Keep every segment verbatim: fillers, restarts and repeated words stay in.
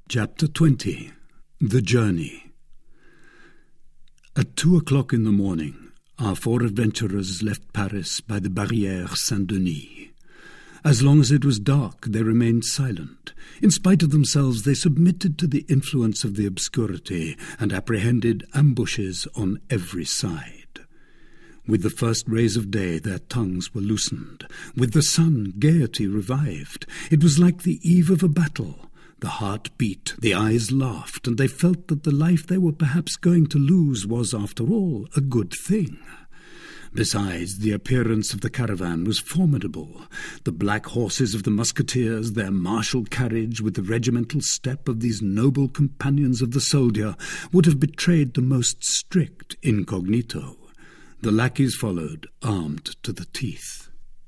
Chapter twenty. The Journey. At two o'clock in the morning, our four adventurers left Paris by the Barrière Saint-Denis. As long as it was dark, they remained silent. In spite of themselves, they submitted to the influence of the obscurity and apprehended ambushes on every side. With the first rays of day, their tongues were loosened. With the sun, gaiety revived. It was like the eve of a battle. The heart beat, the eyes laughed, and they felt that the life they were perhaps going to lose was, after all, a good thing. Besides, the appearance of the caravan was formidable. The black horses of the musketeers, their martial carriage with the regimental step of these noble companions of the soldier, would have betrayed the most strict incognito. The lackeys followed, armed to the teeth.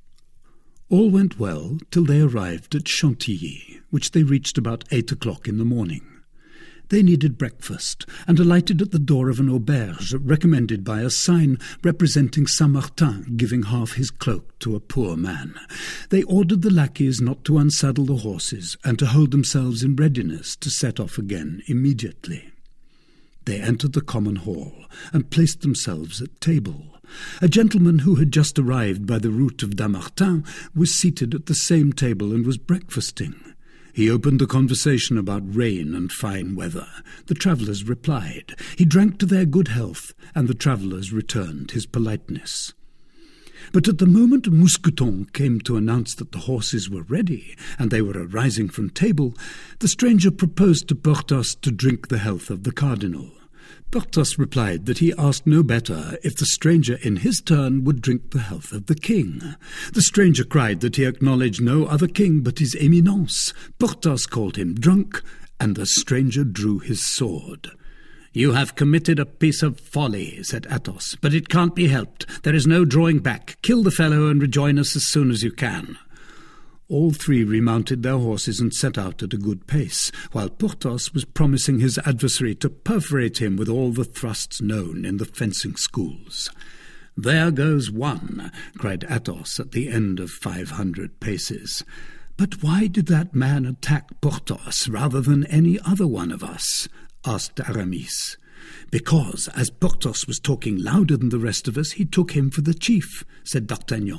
All went well till they arrived at Chantilly, which they reached about eight o'clock in the morning. They needed breakfast, and alighted at the door of an auberge recommended by a sign representing Saint-Martin giving half his cloak to a poor man. They ordered the lackeys not to unsaddle the horses, and to hold themselves in readiness to set off again immediately. They entered the common hall, and placed themselves at table. A gentleman who had just arrived by the route of Dammartin was seated at the same table and was breakfasting. He opened the conversation about rain and fine weather. The travellers replied. He drank to their good health, and the travellers returned his politeness. But at the moment Mousqueton came to announce that the horses were ready, and they were arising from table, the stranger proposed to Porthos to drink the health of the cardinal. Porthos replied that he asked no better if the stranger in his turn would drink the health of the king. The stranger cried that he acknowledged no other king but his Eminence. Porthos called him drunk, and the stranger drew his sword. "You have committed a piece of folly," said Athos, "but it can't be helped. There is no drawing back. Kill the fellow and rejoin us as soon as you can." All three remounted their horses and set out at a good pace, while Porthos was promising his adversary to perforate him with all the thrusts known in the fencing schools. "There goes one," cried Athos at the end of five hundred paces. "But why did that man attack Porthos rather than any other one of us?" asked Aramis. "Because, as Porthos was talking louder than the rest of us, he took him for the chief," said D'Artagnan.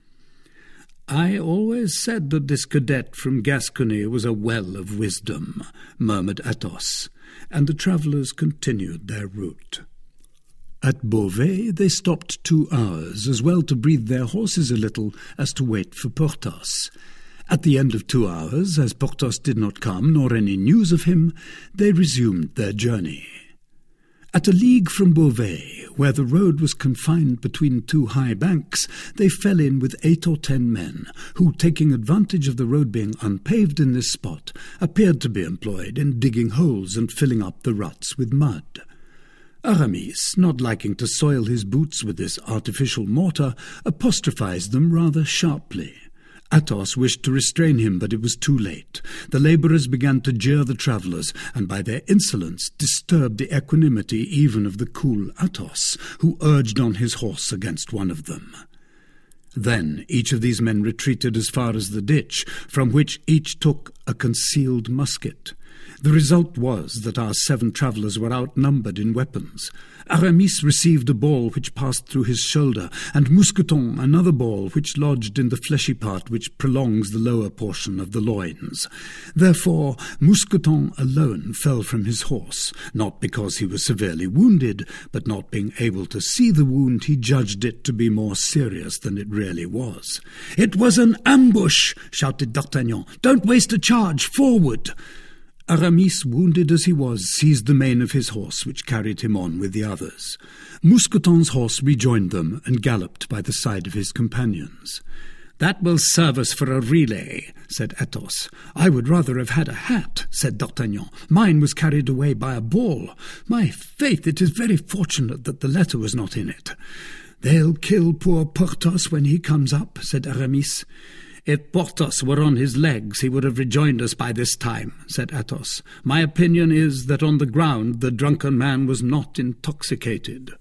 "I always said that this cadet from Gascony was a well of wisdom," murmured Athos, and the travellers continued their route. At Beauvais they stopped two hours, as well to breathe their horses a little as to wait for Porthos. At the end of two hours, as Porthos did not come, nor any news of him, they resumed their journey. At a league from Beauvais, where the road was confined between two high banks, they fell in with eight or ten men, who, taking advantage of the road being unpaved in this spot, appeared to be employed in digging holes and filling up the ruts with mud. Aramis, not liking to soil his boots with this artificial mortar, apostrophized them rather sharply. Athos wished to restrain him, but it was too late. The labourers began to jeer the travellers, and by their insolence disturbed the equanimity even of the cool Athos, who urged on his horse against one of them. Then each of these men retreated as far as the ditch, from which each took a concealed musket. The result was that our seven travellers were outnumbered in weapons. Aramis received a ball which passed through his shoulder, and Mousqueton another ball which lodged in the fleshy part which prolongs the lower portion of the loins. Therefore Mousqueton alone fell from his horse, not because he was severely wounded, but not being able to see the wound, he judged it to be more serious than it really was. "It was an ambush!" shouted D'Artagnan. "Don't waste a charge! Forward!" Aramis, wounded as he was, seized the mane of his horse, which carried him on with the others. Mousqueton's horse rejoined them and galloped by the side of his companions. "That will serve us for a relay," said Athos. "I would rather have had a hat," said D'Artagnan. "Mine was carried away by a ball. My faith, it is very fortunate that the letter was not in it." "They'll kill poor Porthos when he comes up," said Aramis. "If Porthos were on his legs, he would have rejoined us by this time," said Athos. "My opinion is that on the ground the drunken man was not intoxicated."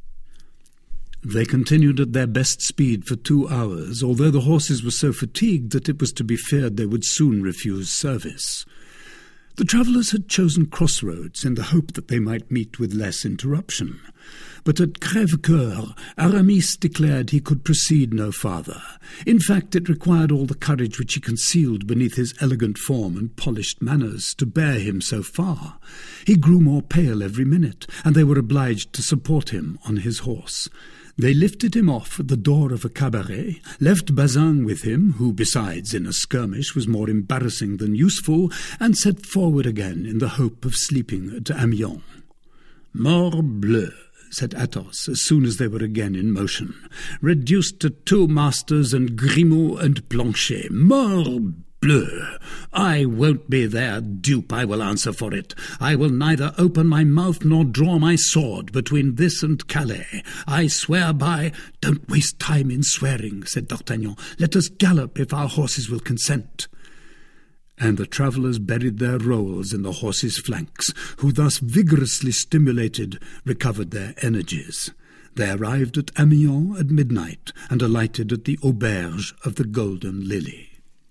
They continued at their best speed for two hours, although the horses were so fatigued that it was to be feared they would soon refuse service. The travellers had chosen crossroads in the hope that they might meet with less interruption. But at Crèvecoeur, Aramis declared he could proceed no farther. In fact, it required all the courage which he concealed beneath his elegant form and polished manners to bear him so far. He grew more pale every minute, and they were obliged to support him on his horse. They lifted him off at the door of a cabaret, left Bazin with him, who besides in a skirmish was more embarrassing than useful, and set forward again in the hope of sleeping at Amiens. Morbleu, said Athos, as soon as they were again in motion. Reduced to two masters and Grimaud and Planchet. Morbleu! I won't be their dupe, I will answer for it. I will neither open my mouth nor draw my sword between this and Calais. I swear by— Don't waste time in swearing, said D'Artagnan. Let us gallop if our horses will consent. And the travellers buried their rowels in the horses' flanks, who thus vigorously stimulated recovered their energies. They arrived at Amiens at midnight, and alighted at the auberge of the Golden Lily.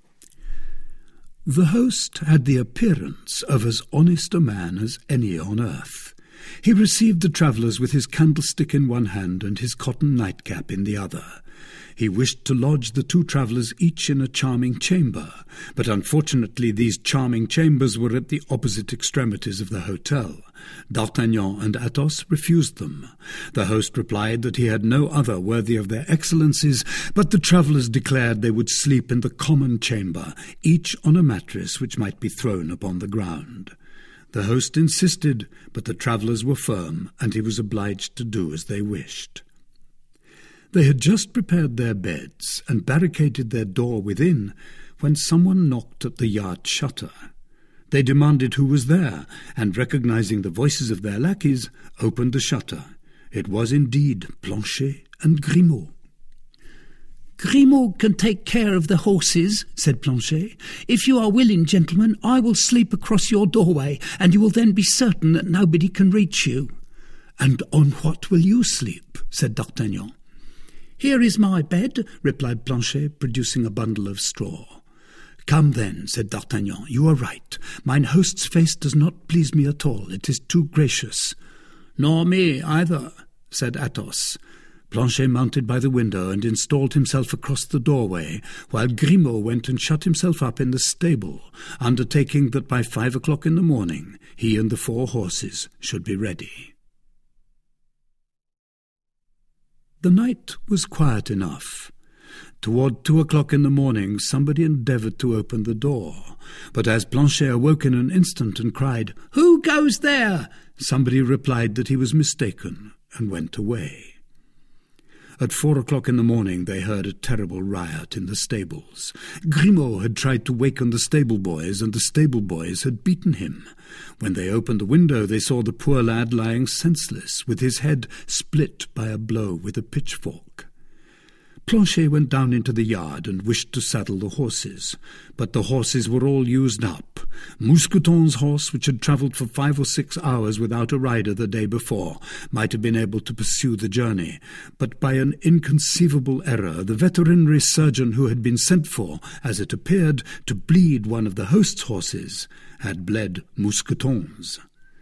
The host had the appearance of as honest a man as any on earth. He received the travellers with his candlestick in one hand and his cotton nightcap in the other. He wished to lodge the two travellers each in a charming chamber, but unfortunately these charming chambers were at the opposite extremities of the hotel. D'Artagnan and Athos refused them. The host replied that he had no other worthy of their excellencies, but the travellers declared they would sleep in the common chamber, each on a mattress which might be thrown upon the ground. The host insisted, but the travellers were firm, and he was obliged to do as they wished. They had just prepared their beds and barricaded their door within when someone knocked at the yard shutter. They demanded who was there, and recognizing the voices of their lackeys, opened the shutter. It was indeed Planchet and Grimaud. Grimaud can take care of the horses, said Planchet. If you are willing, gentlemen, I will sleep across your doorway, and you will then be certain that nobody can reach you. And on what will you sleep? Said D'Artagnan. Here is my bed, replied Planchet, producing a bundle of straw. Come then, said D'Artagnan, you are right. Mine host's face does not please me at all. It is too gracious. Nor me either, said Athos. Planchet mounted by the window and installed himself across the doorway, while Grimaud went and shut himself up in the stable, undertaking that by five o'clock in the morning he and the four horses should be ready. The night was quiet enough. Toward two o'clock in the morning somebody endeavoured to open the door, but as Planchet awoke in an instant and cried, "Who goes there?" somebody replied that he was mistaken and went away. At four o'clock in the morning they heard a terrible riot in the stables. Grimaud had tried to waken the stable boys, and the stable boys had beaten him. When they opened the window they saw the poor lad lying senseless, with his head split by a blow with a pitchfork. Planchet went down into the yard and wished to saddle the horses, but the horses were all used up. Mousqueton's horse, which had travelled for five or six hours without a rider the day before, might have been able to pursue the journey, but by an inconceivable error the veterinary surgeon who had been sent for, as it appeared, to bleed one of the host's horses, had bled Mousqueton's.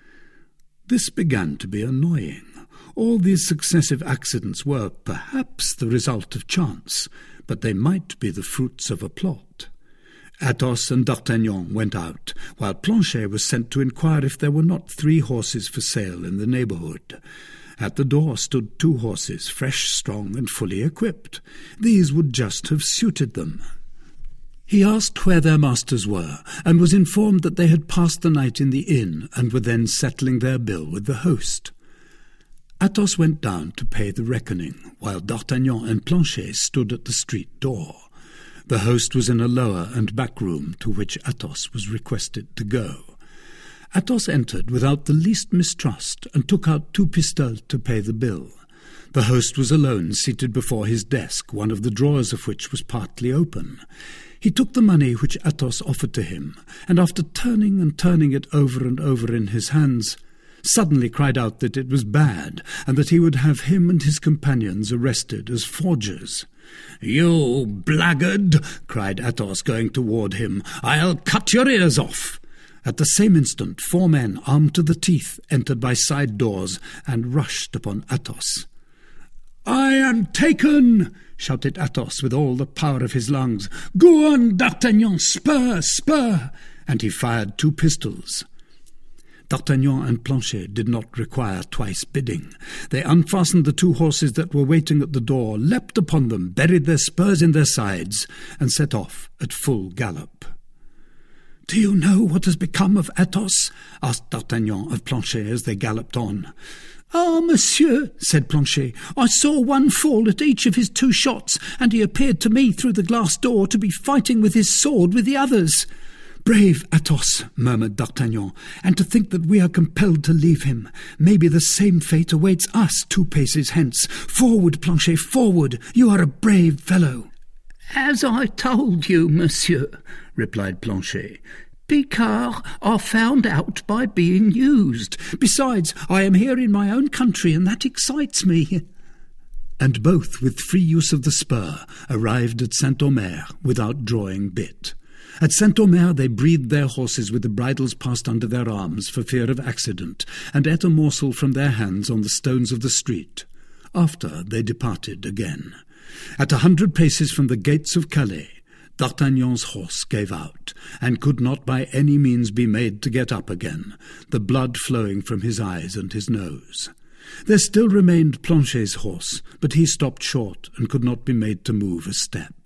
This began to be annoying. All these successive accidents were, perhaps, the result of chance, but they might be the fruits of a plot. Athos and D'Artagnan went out, while Planchet was sent to inquire if there were not three horses for sale in the neighbourhood. At the door stood two horses, fresh, strong, and fully equipped. These would just have suited them. He asked where their masters were, and was informed that they had passed the night in the inn, and were then settling their bill with the host. Athos went down to pay the reckoning, while D'Artagnan and Planchet stood at the street door. The host was in a lower and back room, to which Athos was requested to go. Athos entered without the least mistrust, and took out two pistoles to pay the bill. The host was alone, seated before his desk, one of the drawers of which was partly open. He took the money which Athos offered to him, and after turning and turning it over and over in his hands, suddenly cried out that it was bad, and that he would have him and his companions arrested as forgers. "You blackguard!" cried Athos, going toward him. "I'll cut your ears off!" At the same instant, four men, armed to the teeth, entered by side doors and rushed upon Athos. "I am taken!" shouted Athos with all the power of his lungs. "Go on, D'Artagnan, spur, spur!" And he fired two pistols. D'Artagnan and Planchet did not require twice bidding. They unfastened the two horses that were waiting at the door, leapt upon them, buried their spurs in their sides, and set off at full gallop. "Do you know what has become of Athos?" asked D'Artagnan of Planchet as they galloped on. "Ah, monsieur," said Planchet, "I saw one fall at each of his two shots, and he appeared to me through the glass door to be fighting with his sword with the others." "Brave Athos," murmured D'Artagnan, "and to think that we are compelled to leave him. Maybe the same fate awaits us two paces hence. Forward, Planchet, forward! You are a brave fellow." "As I told you, monsieur," replied Planchet, "Picards are found out by being used. Besides, I am here in my own country, and that excites me." And both, with free use of the spur, arrived at Saint-Omer without drawing bit. At Saint-Omer they breathed their horses with the bridles passed under their arms for fear of accident, and ate a morsel from their hands on the stones of the street. After they departed again. At a hundred paces from the gates of Calais, D'Artagnan's horse gave out, and could not by any means be made to get up again, the blood flowing from his eyes and his nose. There still remained Planchet's horse, but he stopped short and could not be made to move a step.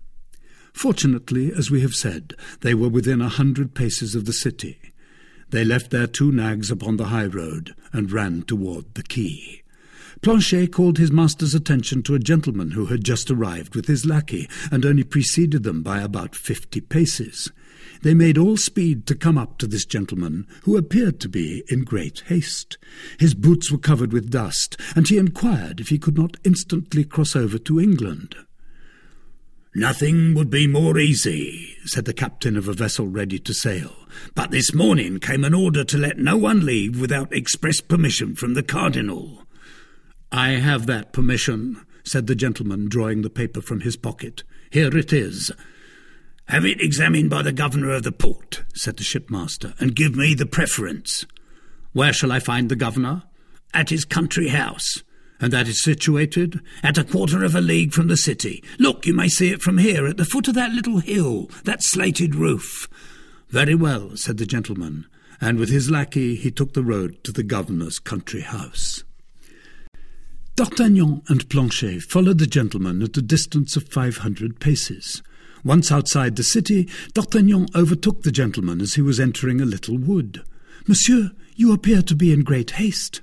Fortunately, as we have said, they were within a hundred paces of the city. They left their two nags upon the high road and ran toward the quay. Planchet called his master's attention to a gentleman who had just arrived with his lackey, and only preceded them by about fifty paces. They made all speed to come up to this gentleman, who appeared to be in great haste. His boots were covered with dust, and he inquired if he could not instantly cross over to England. "Nothing would be more easy," said the captain of a vessel ready to sail, "but this morning came an order to let no one leave without express permission from the cardinal." "I have that permission," said the gentleman, drawing the paper from his pocket. "Here it is." "Have it examined by the governor of the port," said the shipmaster, "and give me the preference." "Where shall I find the governor?" "At his country house." "And that is situated?" "At a quarter of a league from the city. Look, you may see it from here, at the foot of that little hill, that slated roof." "Very well," said the gentleman, and with his lackey he took the road to the governor's country house. D'Artagnan and Planchet followed the gentleman at a distance of five hundred paces. Once outside the city, D'Artagnan overtook the gentleman as he was entering a little wood. "Monsieur, you appear to be in great haste."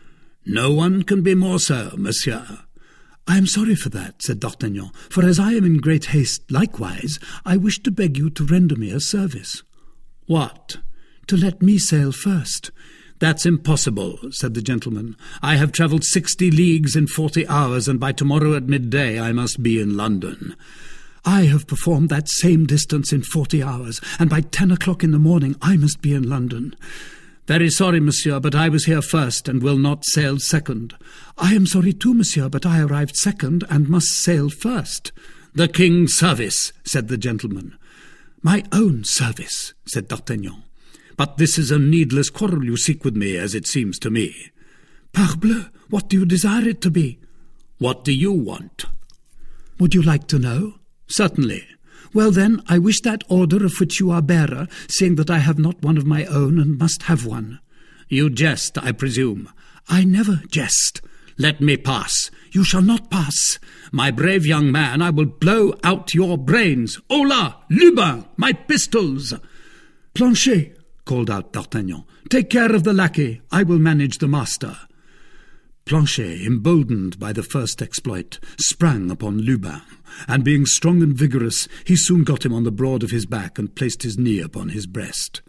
"No one can be more so, monsieur." "I am sorry for that," said D'Artagnan, "for as I am in great haste likewise, I wish to beg you to render me a service." "What?" "To let me sail first." "That's impossible," said the gentleman. "I have travelled sixty leagues in forty hours, and by tomorrow at midday I must be in London." "I have performed that same distance in forty hours, and by ten o'clock in the morning I must be in London." "Very sorry, monsieur, but I was here first, and will not sail second." "I am sorry too, monsieur, but I arrived second, and must sail first." "The king's service," said the gentleman. "My own service," said D'Artagnan. "But this is a needless quarrel you seek with me, as it seems to me." "Parbleu, what do you desire it to be?" "What do you want?" "Would you like to know?" "Certainly." "Well, then, I wish that order of which you are bearer, seeing that I have not one of my own and must have one." "You jest, I presume." "I never jest." "Let me pass." "You shall not pass." "My brave young man, I will blow out your brains. Hola, Lubin, my pistols!" "Planchet," called out D'Artagnan, "take care of the lackey. I will manage the master." Planchet, emboldened by the first exploit, sprang upon Lubin, and being strong and vigorous, he soon got him on the broad of his back and placed his knee upon his breast.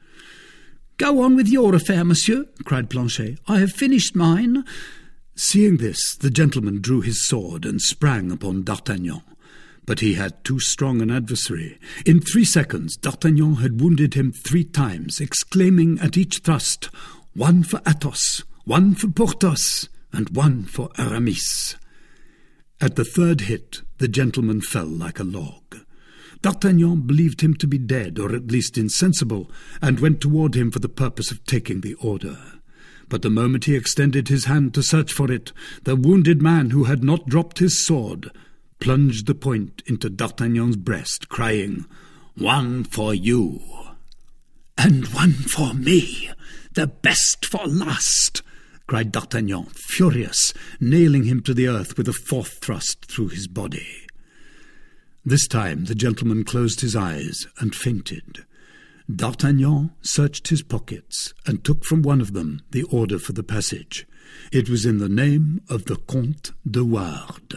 "Go on with your affair, monsieur," cried Planchet. "I have finished mine." Seeing this, the gentleman drew his sword and sprang upon D'Artagnan. But he had too strong an adversary. In three seconds, D'Artagnan had wounded him three times, exclaiming at each thrust, "One for Athos, one for Porthos, and one for Aramis." At the third hit, the gentleman fell like a log. D'Artagnan believed him to be dead, or at least insensible, and went toward him for the purpose of taking the order. But the moment he extended his hand to search for it, the wounded man, who had not dropped his sword, plunged the point into D'Artagnan's breast, crying, "One for you." "And one for me, the best for last," cried D'Artagnan, furious, nailing him to the earth with a fourth thrust through his body. This time the gentleman closed his eyes and fainted. D'Artagnan searched his pockets and took from one of them the order for the passage. It was in the name of the Comte de Wardes.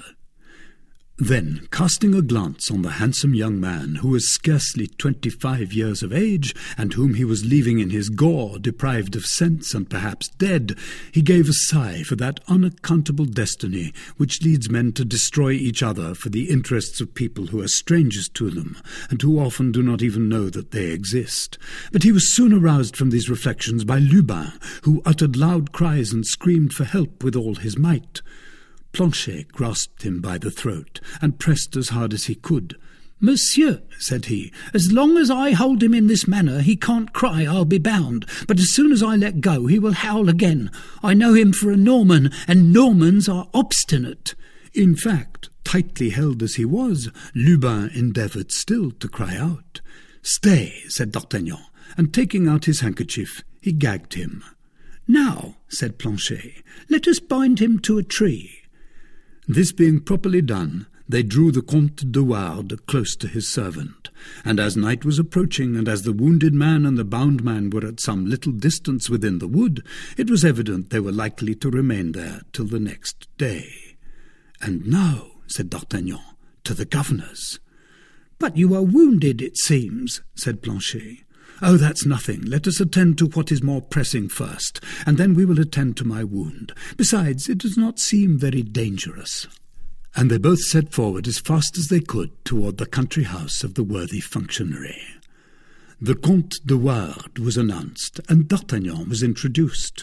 Then, casting a glance on the handsome young man, who was scarcely twenty-five years of age, and whom he was leaving in his gore, deprived of sense and perhaps dead, he gave a sigh for that unaccountable destiny which leads men to destroy each other for the interests of people who are strangers to them, and who often do not even know that they exist. But he was soon aroused from these reflections by Lubin, who uttered loud cries and screamed for help with all his might. Planchet grasped him by the throat and pressed as hard as he could. "Monsieur," said he, "as long as I hold him in this manner, he can't cry, I'll be bound. But as soon as I let go, he will howl again. I know him for a Norman, and Normans are obstinate." In fact, tightly held as he was, Lubin endeavoured still to cry out. "Stay," said D'Artagnan, and taking out his handkerchief, he gagged him. "Now," said Planchet, "let us bind him to a tree." This being properly done, they drew the Comte de Wardes close to his servant, and as night was approaching, and as the wounded man and the bound man were at some little distance within the wood, it was evident they were likely to remain there till the next day. "And now," said D'Artagnan, "to the governor's." "But you are wounded, it seems," said Planchet. "Oh, that's nothing. Let us attend to what is more pressing first, and then we will attend to my wound. Besides, it does not seem very dangerous." And they both set forward as fast as they could toward the country house of the worthy functionary. The Comte de Wardes was announced, and D'Artagnan was introduced.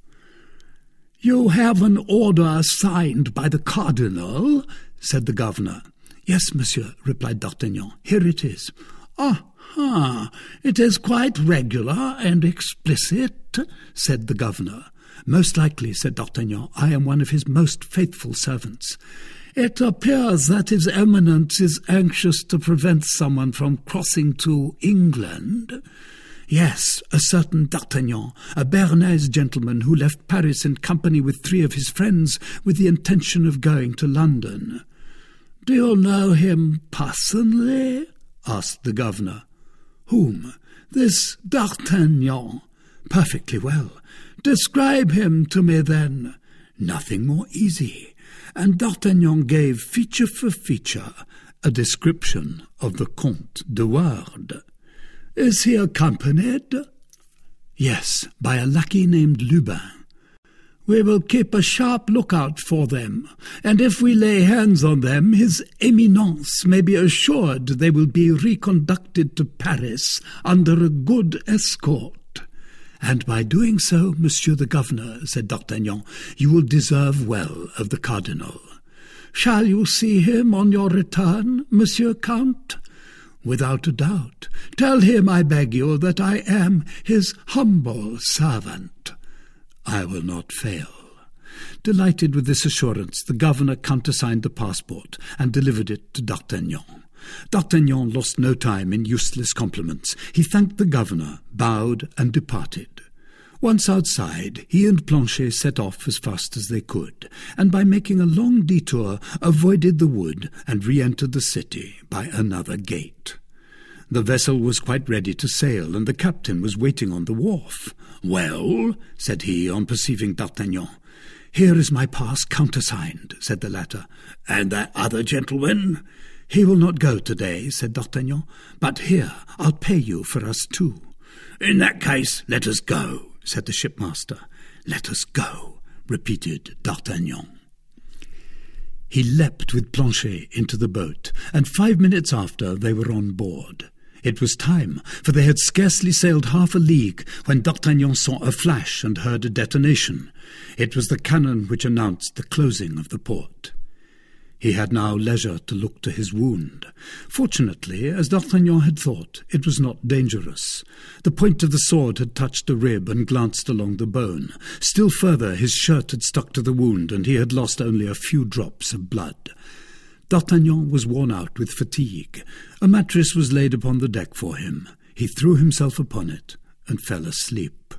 "You have an order signed by the cardinal?" said the governor. "Yes, monsieur," replied D'Artagnan. "Here it is." "Ah, Ah, it is quite regular and explicit," said the governor. "Most likely," said D'Artagnan. "I am one of his most faithful servants." "It appears that His Eminence is anxious to prevent someone from crossing to England." "Yes, a certain D'Artagnan, a Béarnese gentleman who left Paris in company with three of his friends with the intention of going to London." "Do you know him personally?" asked the governor. "Whom?" "This D'Artagnan." "Perfectly well." "Describe him to me, then." "Nothing more easy." And D'Artagnan gave, feature for feature, a description of the Comte de Wardes. "Is he accompanied?" "Yes, by a lackey named Lubin." "We will keep a sharp lookout for them, and if we lay hands on them, His Eminence may be assured they will be reconducted to Paris under a good escort." "And by doing so, Monsieur the Governor," said D'Artagnan, "you will deserve well of the cardinal." "Shall you see him on your return, Monsieur Count?" "Without a doubt." "Tell him, I beg you, that I am his humble servant." "I will not fail." Delighted with this assurance, the governor countersigned the passport and delivered it to D'Artagnan. D'Artagnan lost no time in useless compliments. He thanked the governor, bowed, and departed. Once outside, he and Planchet set off as fast as they could, and by making a long detour, avoided the wood and re-entered the city by another gate. The vessel was quite ready to sail, and the captain was waiting on the wharf. "Well," said he, on perceiving D'Artagnan. "Here is my pass countersigned," said the latter. "And that other gentleman?" "He will not go today," said D'Artagnan. "But here, I'll pay you for us too." "In that case, let us go," said the shipmaster. "Let us go," repeated D'Artagnan. He leapt with Planchet into the boat, and five minutes after they were on board. It was time, for they had scarcely sailed half a league when D'Artagnan saw a flash and heard a detonation. It was the cannon which announced the closing of the port. He had now leisure to look to his wound. Fortunately, as D'Artagnan had thought, it was not dangerous. The point of the sword had touched a rib and glanced along the bone. Still further, his shirt had stuck to the wound, and he had lost only a few drops of blood. D'Artagnan was worn out with fatigue. A mattress was laid upon the deck for him. He threw himself upon it and fell asleep.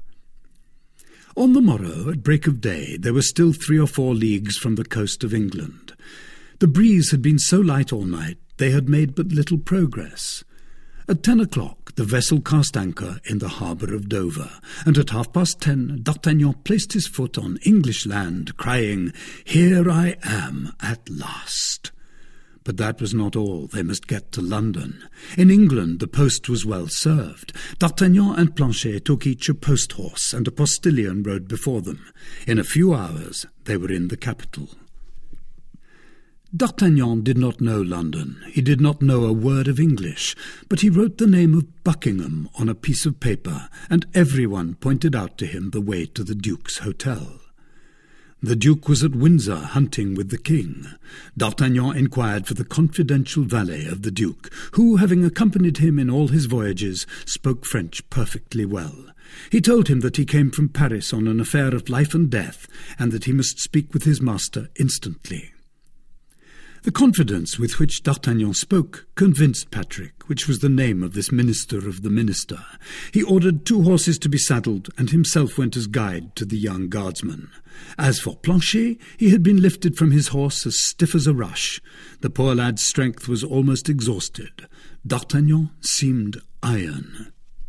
On the morrow, at break of day, they were still three or four leagues from the coast of England. The breeze had been so light all night they had made but little progress. At ten o'clock the vessel cast anchor in the harbour of Dover, and at half past ten D'Artagnan placed his foot on English land, crying, "Here I am at last." But that was not all. They must get to London. In England the post was well served. D'Artagnan and Planchet took each a post-horse, and a postilion rode before them. In a few hours they were in the capital. D'Artagnan did not know London. He did not know a word of English, but he wrote the name of Buckingham on a piece of paper, and everyone pointed out to him the way to the Duke's hotel. The Duke was at Windsor hunting with the King. D'Artagnan inquired for the confidential valet of the Duke, who, having accompanied him in all his voyages, spoke French perfectly well. He told him that he came from Paris on an affair of life and death, and that he must speak with his master instantly. The confidence with which D'Artagnan spoke convinced Patrick, which was the name of this minister of the minister. He ordered two horses to be saddled, and himself went as guide to the young guardsman. As for Planchet, he had been lifted from his horse as stiff as a rush. The poor lad's strength was almost exhausted. D'Artagnan seemed iron.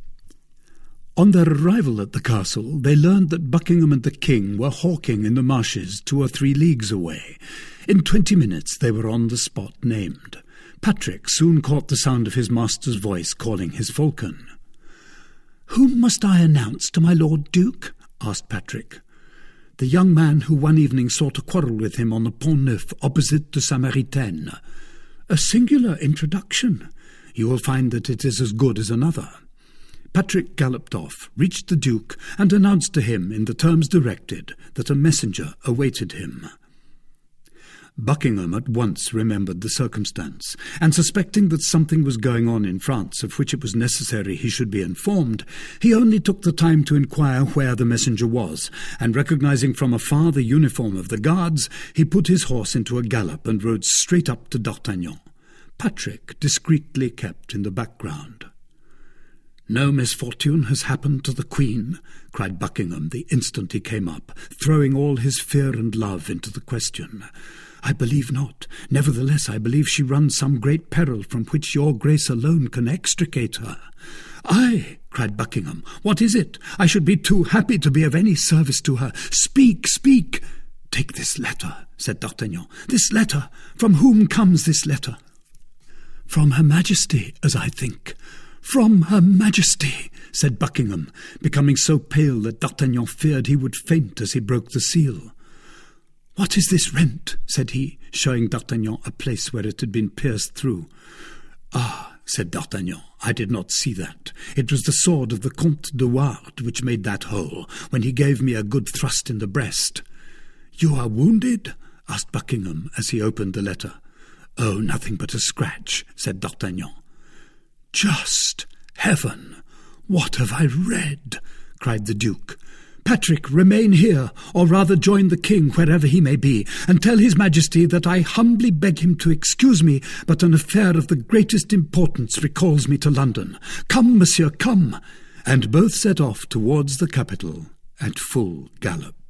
On their arrival at the castle, they learned that Buckingham and the King were hawking in the marshes two or three leagues away. In twenty minutes they were on the spot named. Patrick soon caught the sound of his master's voice calling his falcon. "Whom must I announce to my Lord Duke?" asked Patrick. "The young man who one evening sought to quarrel with him on the Pont Neuf opposite to Samaritaine. A singular introduction. You will find that it is as good as another." Patrick galloped off, reached the Duke, and announced to him in the terms directed that a messenger awaited him. Buckingham at once remembered the circumstance, and suspecting that something was going on in France of which it was necessary he should be informed, he only took the time to inquire where the messenger was, and recognizing from afar the uniform of the guards, he put his horse into a gallop and rode straight up to D'Artagnan. Patrick discreetly kept in the background. "No misfortune has happened to the Queen?" cried Buckingham the instant he came up, throwing all his fear and love into the question. "I believe not. Nevertheless, I believe she runs some great peril from which your grace alone can extricate her." "Aye," cried Buckingham, "what is it? I should be too happy to be of any service to her. Speak, speak!" "Take this letter," said D'Artagnan. "This letter? From whom comes this letter?" "From Her Majesty, as I think." "From Her Majesty," said Buckingham, becoming so pale that D'Artagnan feared he would faint as he broke the seal. "What is this rent?" said he, showing D'Artagnan a place where it had been pierced through. "Ah," said D'Artagnan, "I did not see that. It was the sword of the Comte de Wardes which made that hole, when he gave me a good thrust in the breast." "You are wounded?" asked Buckingham as he opened the letter. "Oh, nothing but a scratch," said D'Artagnan. "Just heaven! What have I read?" cried the Duke. "Patrick, remain here, or rather join the King wherever he may be, and tell his Majesty that I humbly beg him to excuse me, but an affair of the greatest importance recalls me to London. Come, monsieur, come!" And both set off towards the capital at full gallop.